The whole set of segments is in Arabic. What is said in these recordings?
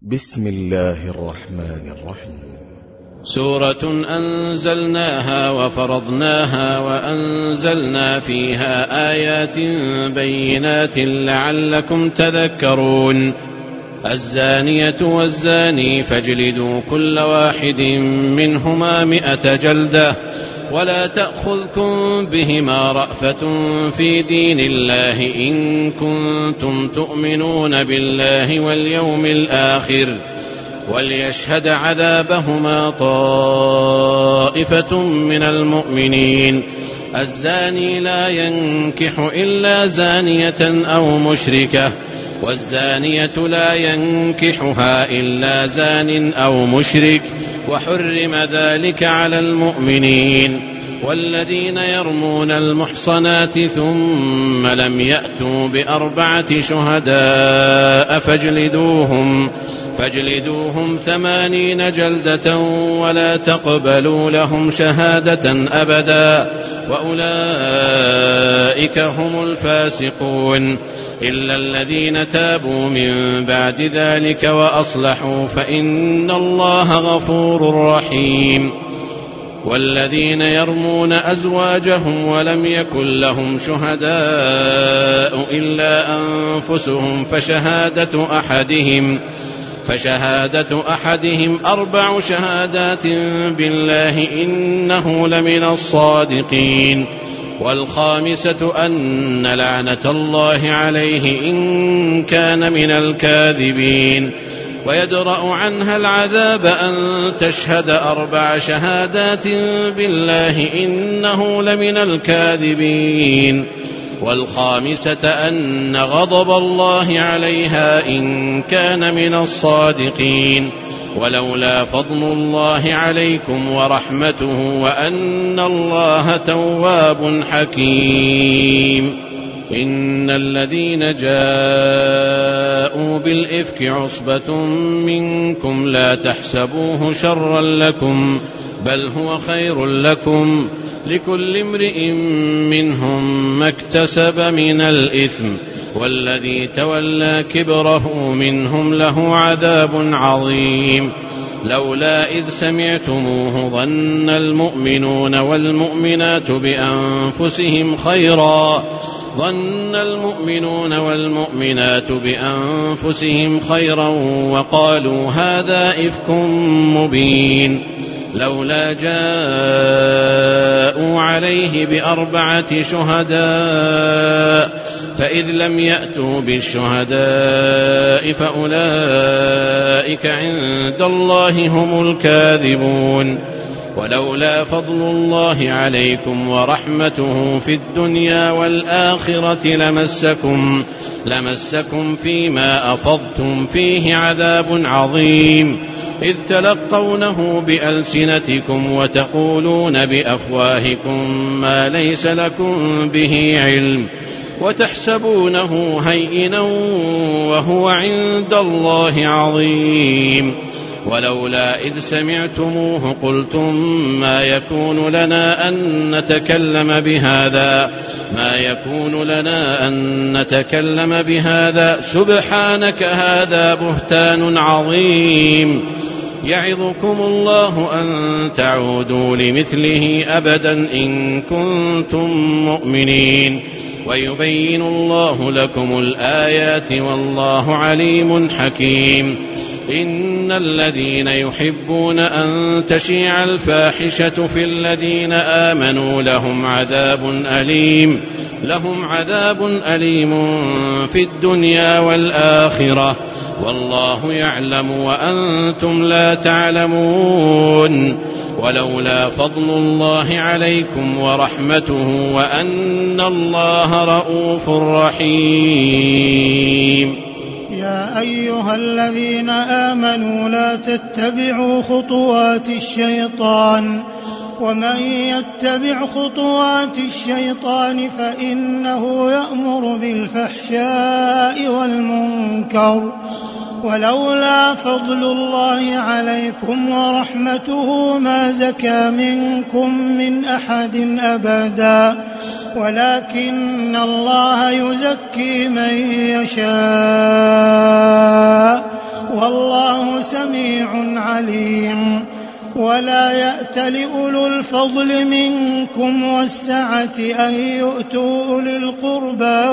بسم الله الرحمن الرحيم. سورة أنزلناها وفرضناها وأنزلنا فيها آيات بينات لعلكم تذكرون. الزانية والزاني فاجلدوا كل واحد منهما 100 جلدة ولا تأخذكم بهما رأفة في دين الله إن كنتم تؤمنون بالله واليوم الآخر وليشهد عذابهما طائفة من المؤمنين. الزاني لا ينكح إلا زانية أو مشركة والزانية لا ينكحها إلا زان أو مشرك وحرم ذلك على المؤمنين. والذين يرمون المحصنات ثم لم يأتوا ب4 شهداء فاجلدوهم 80 جلدة ولا تقبلوا لهم شهادة أبدا وأولئك هم الفاسقون إلا الذين تابوا من بعد ذلك وأصلحوا فإن الله غفور رحيم. والذين يرمون أزواجهم ولم يكن لهم شهداء إلا أنفسهم فشهادة أحدهم 4 شهادات بالله إنه لمن الصادقين. والخامسة أن لعنة الله عليه إن كان من الكاذبين. ويدرأ عنها العذاب أن تشهد 4 شهادات بالله إنه لمن الكاذبين. والخامسة أن غضب الله عليها إن كان من الصادقين. ولولا فضل الله عليكم ورحمته وأن الله تواب حكيم. إن الذين جاءوا بالإفك عصبة منكم لا تحسبوه شرا لكم بل هو خير لكم لكل امرئ منهم ما اكتسب من الإثم والذي تولى كبره منهم له عذاب عظيم. لولا إذ سمعتموه ظن المؤمنون والمؤمنات بأنفسهم خيرا وقالوا هذا إفك مبين. لولا جاءوا عليه ب4 شهداء فإذ لم يأتوا بالشهداء فأولئك عند الله هم الكاذبون. ولولا فضل الله عليكم ورحمته في الدنيا والآخرة لمسكم فيما أفضتم فيه عذاب عظيم إذ تلقونه بألسنتكم وتقولون بأفواهكم ما ليس لكم به علم وتحسبونه هينا وهو عند الله عظيم. ولولا إذ سمعتموه قلتم ما يكون لنا أن نتكلم بهذا سبحانك هذا بهتان عظيم. يعظكم الله أن تعودوا لمثله أبدا إن كنتم مؤمنين ويبين الله لكم الآيات والله عليم حكيم. إن الذين يحبون أن تشيع الفاحشة في الذين آمنوا لهم عذاب أليم في الدنيا والآخرة والله يعلم وأنتم لا تعلمون. ولولا فضل الله عليكم ورحمته وأن الله رؤوف رحيم. يا أيها الذين آمنوا لا تتبعوا خطوات الشيطان ومن يتبع خطوات الشيطان فإنه يأمر بالفحشاء والمنكر. ولولا فضل الله عليكم ورحمته ما زكى منكم من أحد أبدا ولكن الله يزكي من يشاء والله سميع عليم. ولا يأت لأولو الفضل منكم والسعة أن يؤتوا أولي القربى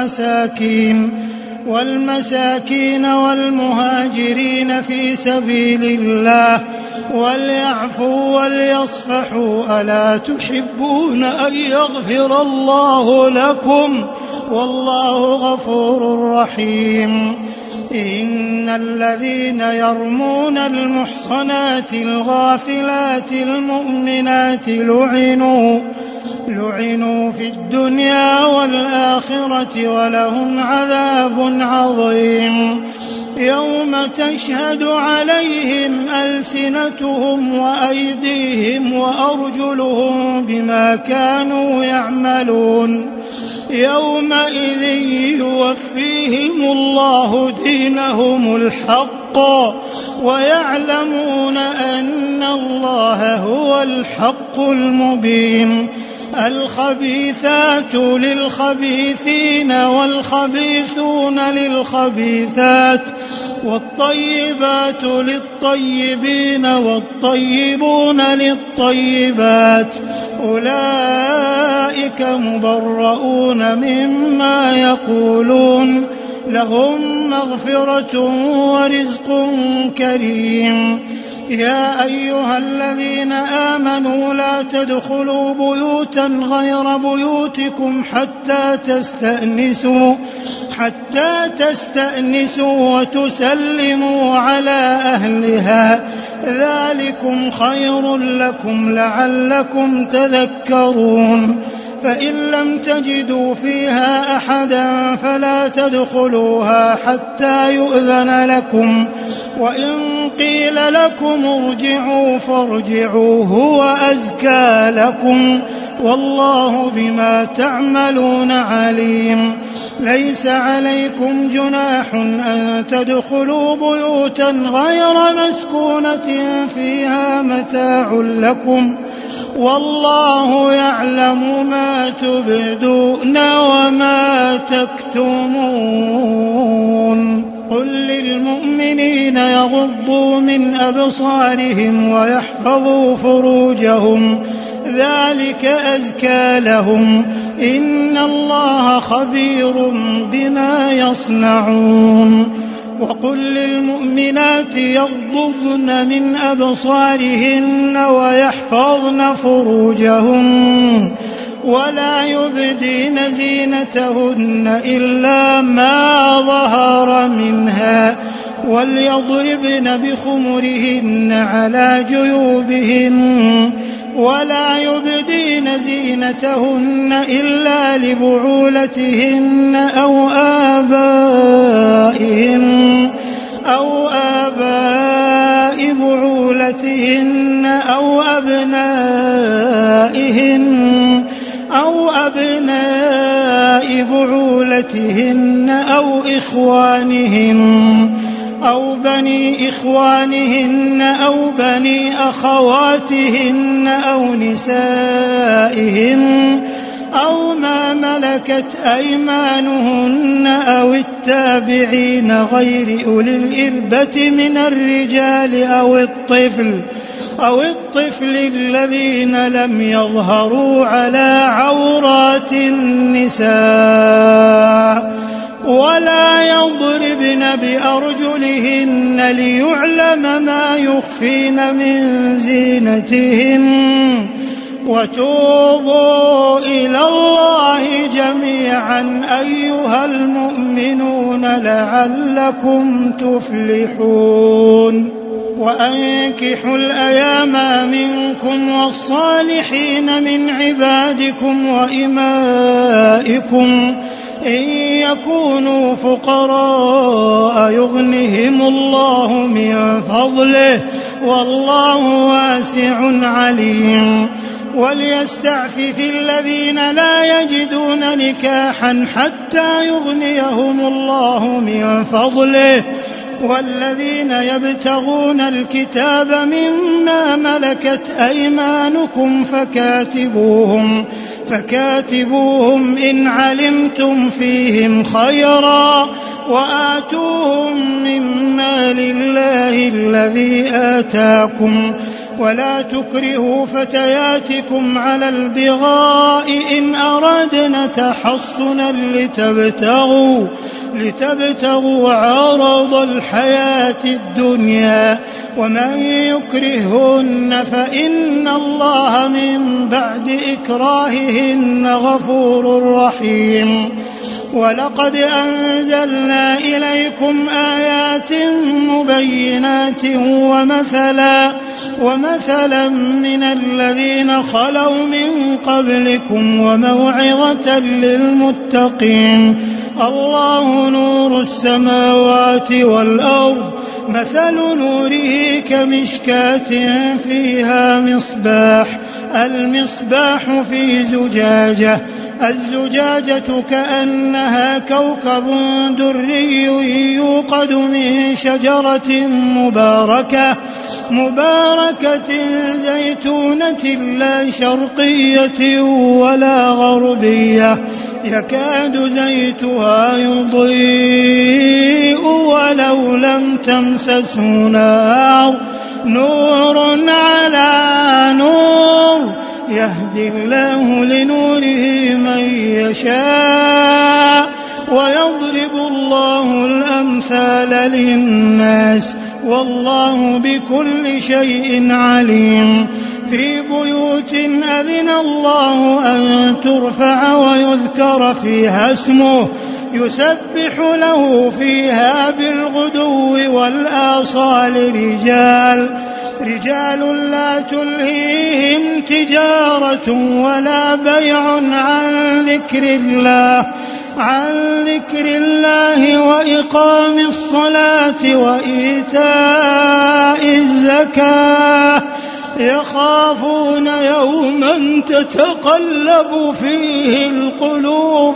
والمساكين والمهاجرين في سبيل الله وليعفوا وليصفحوا ألا تحبون أن يغفر الله لكم والله غفور رحيم. إن الذين يرمون المحصنات الغافلات المؤمنات لعنوا في الدنيا والآخرة ولهم عذاب عظيم. يوم تشهد عليهم ألسنتهم وأيديهم وأرجلهم بما كانوا يعملون. يومئذ يوفيهم الله دينهم الحق ويعلمون أن الله هو الحق المبين. الخبيثات للخبيثين والخبيثون للخبيثات والطيبات للطيبين والطيبون للطيبات أولئك مبرؤون مما يقولون لهم مغفرة ورزق كريم. يا أيها الذين آمنوا لا تدخلوا بيوتا غير بيوتكم حتى تستأنسوا وتسلموا على أهلها ذلكم خير لكم لعلكم تذكرون. فإن لم تجدوا فيها أحدا فلا تدخلوها حتى يؤذن لكم وإن قيل لكم ارجعوا فارجعوا هو أزكى لكم والله بما تعملون عليم. ليس عليكم جناح أن تدخلوا بيوتا غير مسكونة فيها متاع لكم والله يعلم ما تبدون وما تكتمون. قل للمؤمنين يغضوا من أبصارهم ويحفظوا فروجهم ذلك أزكى لهم إن الله خبير بما يصنعون. وقل للمؤمنات يغضضن من أبصارهن ويحفظن فروجهن ولا يبدين زينتهن إلا ما ظهر منها وليضربن بخمرهن على جيوبهن ولا يبدين زينتهن إلا لبعولتهن أو آباء بعولتهن أو أبناء بعولتهن أو إخوانهن أو بني إخوانهن أو بني أخواتهن أو نسائهن أو ما ملكت أيمانهن أو التابعين غير أولي الإربة من الرجال أو الطفل الذين لم يظهروا على عورات النساء ولا يضربن بأرجلهن ليعلم ما يخفين من زينتهن وتوبوا إلى الله جميعا أيها المؤمنون لعلكم تفلحون. وأنكحوا الأيام منكم والصالحين من عبادكم وإمائكم إن يكونوا فقراء يغنهم الله من فضله والله واسع عليم. وليستعفف الذين لا يجدون نكاحا حتى يغنيهم الله من فضله والذين يبتغون الكتاب مما ملكت أيمانكم فكاتبوهم إن علمتم فيهم خيرا وآتوهم مما المال الله الذي آتاكم ولا تكرهوا فتياتكم على البغاء إن أردنا تحصنا لتبتغوا عرض الحياة الدنيا ومن يكرهن فإن الله من بعد إكراههن غفور رحيم. ولقد أنزلنا إليكم آيات مبينات ومثلا من الذين خلوا من قبلكم وموعظة للمتقين. الله نور السماوات والأرض مثل نوره كمشكاة فيها المصباح في زجاجة الزجاجة كأنها كوكب دري يوقد من شجرة مباركة زيتونة لا شرقية ولا غربية يكاد زيتها يضيء ولو لم تمسسه نار نور على نور يهدي الله لنوره من يشاء ويضرب الله الأمثال للناس والله بكل شيء عليم. في بيوت أذن الله أن ترفع ويذكر فيها اسمه يسبح له فيها بالغدو والآصال رجال لا تلهيهم تجارة ولا بيع عن ذكر الله وإقام الصلاة وإيتاء الزكاة يخافون يوما تتقلب فيه القلوب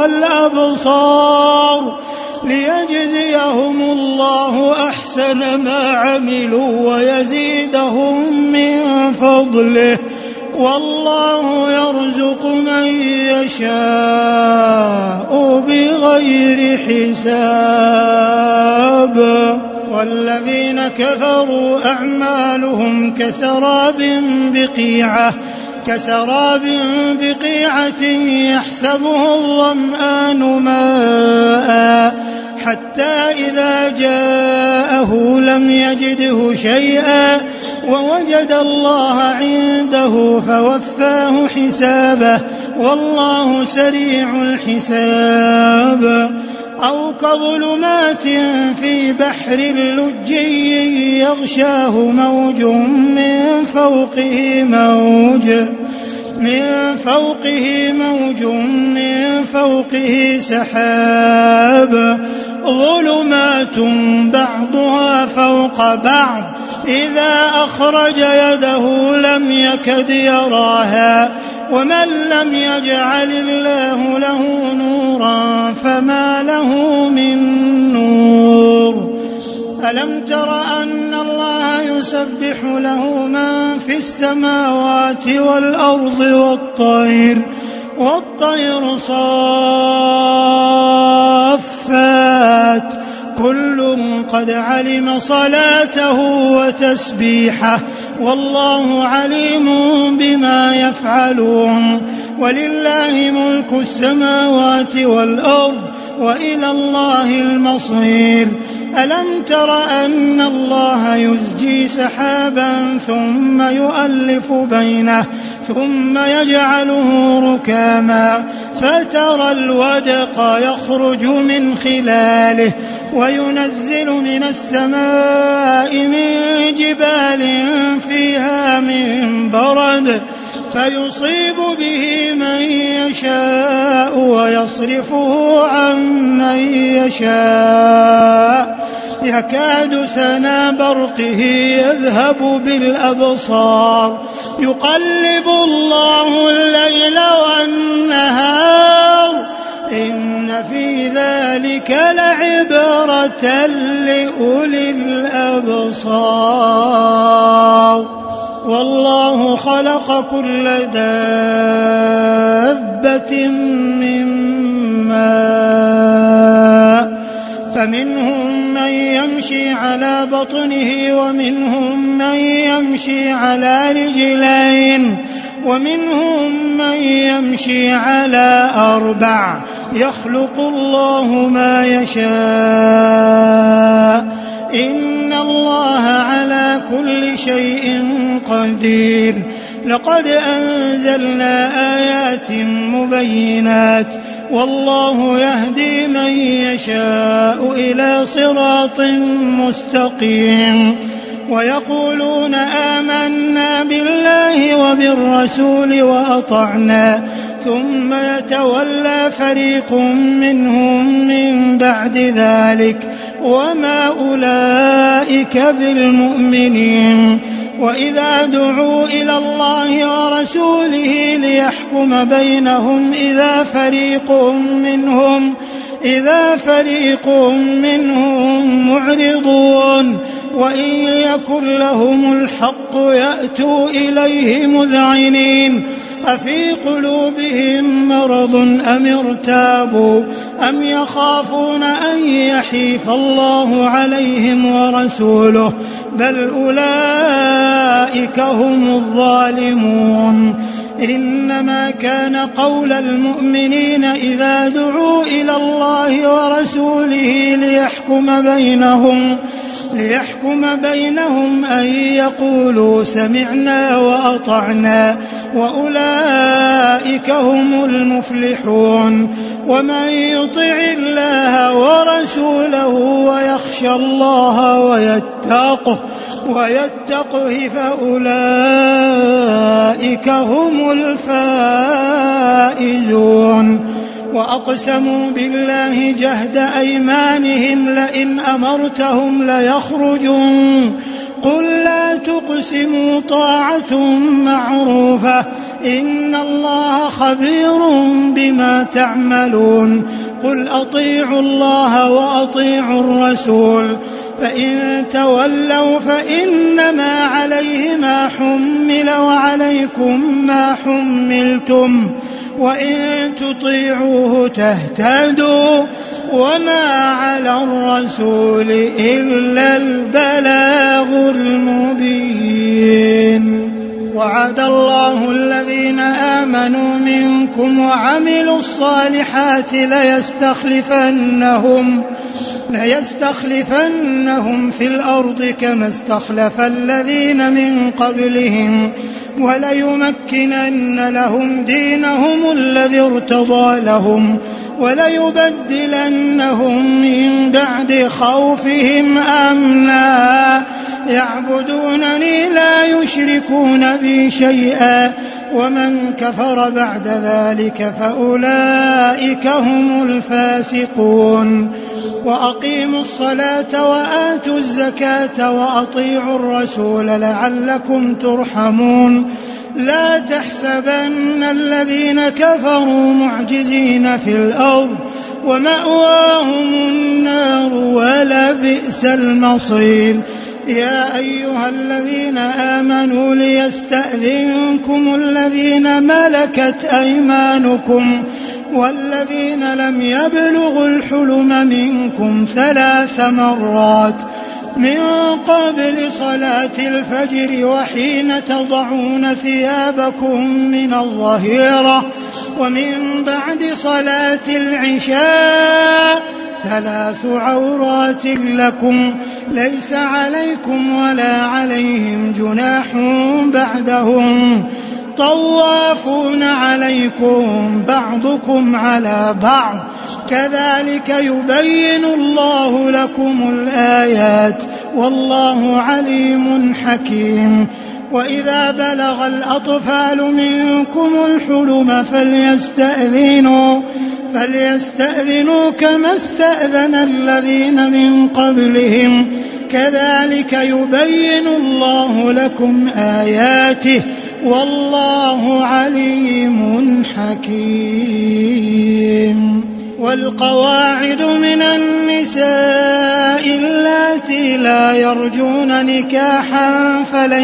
والأبصار ليجزيهم الله أحسن ما عملوا ويزيدهم من فضله والله يرزق من يشاء بغير حساب. والذين كفروا أعمالهم كسراب بقيعة يحسبه الظمآن ماء حتى إذا جاءه لم يجده شيئا ووجد الله عنده فوفاه حسابه والله سريع الحساب. أو كظلمات في بحر لجي يغشاه موج من فوقه سحاب ظلمات بعضها فوق بعض إذا أخرج يده لم يكد يراها ومن لم يجعل الله له نورا فما له من نور. ألم تر أن الله يسبح له من في السماوات والأرض والطير صافات كل قد علم صلاته وتسبيحه والله عليم بما يفعلون. ولله ملك السماوات والأرض وإلى الله المصير. ألم تر أن الله يزجي سحابا ثم يؤلف بينه ثم يجعله ركاما فترى الودق يخرج من خلاله وينزل من السماء من جبال فيها من برد فيصيب به من يشاء ويصرفه عن من يشاء يكاد سنا برقه يذهب بالأبصار يقلب الله الليل والنهار إن في ذلك لعبرة لأولي الأبصار. والله خلق كل دابة من ماء فمنهم من من يمشي على بطنه ومنهم من يمشي على رجلين ومنهم من يمشي على 4 يخلق الله ما يشاء إن الله على كل شيء قدير لقد أنزلنا آيات مبينات والله يهدي من يشاء إلى صراط مستقيم ويقولون آمنا بالله وبالرسول وأطعنا ثم يتولى فريق منهم من بعد ذلك وما أولئك بالمؤمنين وإذا دعوا إلى الله ورسوله ليحكم بينهم إذا فريق منهم معرضون وإن يكن لهم الحق يأتوا إليه مذعنين أفي قلوبهم مرض أم ارتابوا أم يخافون أن يحيف الله عليهم ورسوله بل أولئك هم الظالمون إنما كان قول المؤمنين إذا دعوا إلى الله ورسوله ليحكم بينهم أن يقولوا سمعنا وأطعنا وأولئك هم المفلحون ومن يطع الله ورسوله ويخشى الله ويتقه فأولئك هم الفائزون وأقسموا بالله جهد أيمانهم لئن أمرتهم ليخرجون قل لا تقسموا طاعة معروفة إن الله خبير بما تعملون قل أطيعوا الله وأطيعوا الرسول فإن تولوا فإنما عليه ما حمل وعليكم ما حملتم وإن تطيعوه تهتدوا وما على الرسول إلا البلاغ المبين وعد الله الذين آمنوا منكم وعملوا الصالحات ليستخلفنهم في الأرض كما استخلف الذين من قبلهم وليمكنن لهم دينهم الذي ارتضى لهم وليبدلنهم من بعد خوفهم أمنا يعبدونني لا يشركون بي شيئا ومن كفر بعد ذلك فأولئك هم الفاسقون وأقيموا الصلاة وآتوا الزكاة وأطيعوا الرسول لعلكم ترحمون لا تحسبن الذين كفروا معجزين في الأرض ومأواهم النار ولبئس المصير يا أيها الذين آمنوا ليستأذنكم الذين ملكت أيمانكم والذين لم يبلغوا الحلم منكم 3 مرات من قبل صلاة الفجر وحين تضعون ثيابكم من الظهيرة ومن بعد صلاة العشاء 3 عورات لكم ليس عليكم ولا عليهم جناح بعدهم طوافون عليكم بعضكم على بعض كذلك يبين الله لكم الآيات والله عليم حكيم وإذا بلغ الأطفال منكم الحلم فليستأذنوا كما استأذن الذين من قبلهم كذلك يبين الله لكم آياته والله عليم حكيم والقواعد من النساء اللاتي لا يرجون نكاحا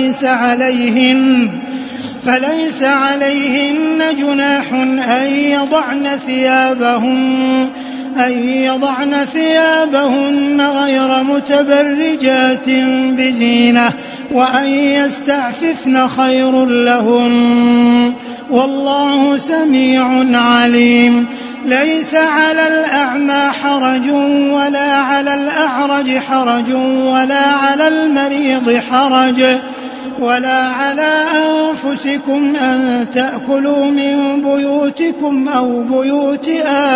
فليس عليهن جناح أن يضعن أن يضعن ثيابهن غير متبرجات بزينة وأن يستعففن خير لهن والله سميع عليم. ليس على الأعمى حرج ولا على الأعرج حرج ولا على المريض حرج ولا على أنفسكم أن تأكلوا من بيوتكم أو بيوت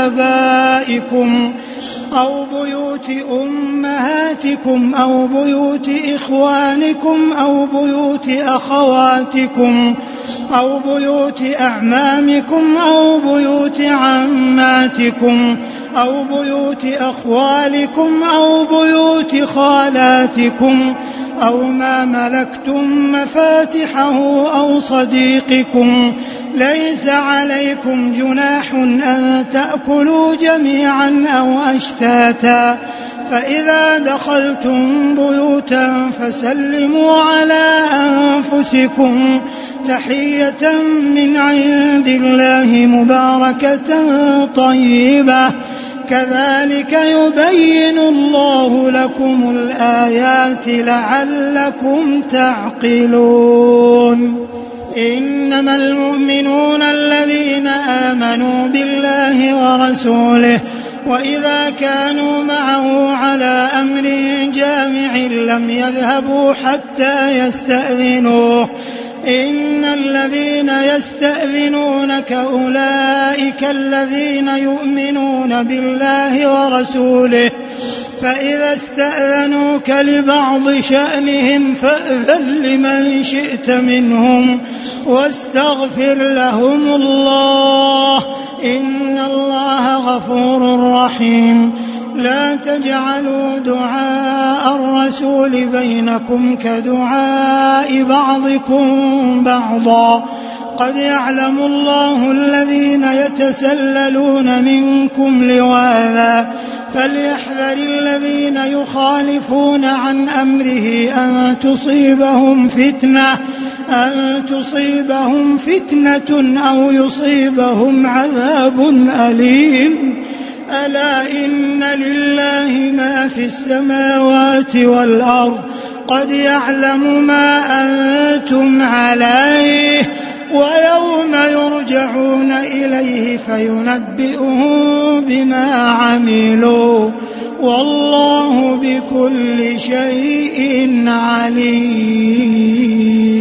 آبائكم أو بيوت أمهاتكم أو بيوت إخوانكم أو بيوت أخواتكم أو بيوت أعمامكم أو بيوت عماتكم أو بيوت أخوالكم أو بيوت خالاتكم أو ما ملكتم مفاتحه أو صديقكم. ليس عليكم جناح أن تأكلوا جميعا أو أشتاتا فإذا دخلتم بيوتا فسلموا على أنفسكم تحية من عند الله مباركة طيبة كذلك يبين الله لكم الآيات لعلكم تعقلون. إنما المؤمنون الذين آمنوا بالله ورسوله وإذا كانوا معه على أمر جامع لم يذهبوا حتى يستأذنوه. إن الذين يستأذنونك أولئك الذين يؤمنون بالله ورسوله فإذا استأذنوك لبعض شأنهم فأذن لمن شئت منهم واستغفر لهم الله إن الله غفور رحيم. لا تجعلوا دعاء الرسول بينكم كدعاء بعضكم بعضا قد يعلم الله الذين يتسللون منكم لواذا فليحذر الذين يخالفون عن أمره أن تصيبهم فتنة أو يصيبهم عذاب أليم. ألا إن لله ما في السماوات والأرض قد يعلم ما أنتم عليه ويوم يرجعون إليه فينبئهم بما عملوا والله بكل شيء عليم.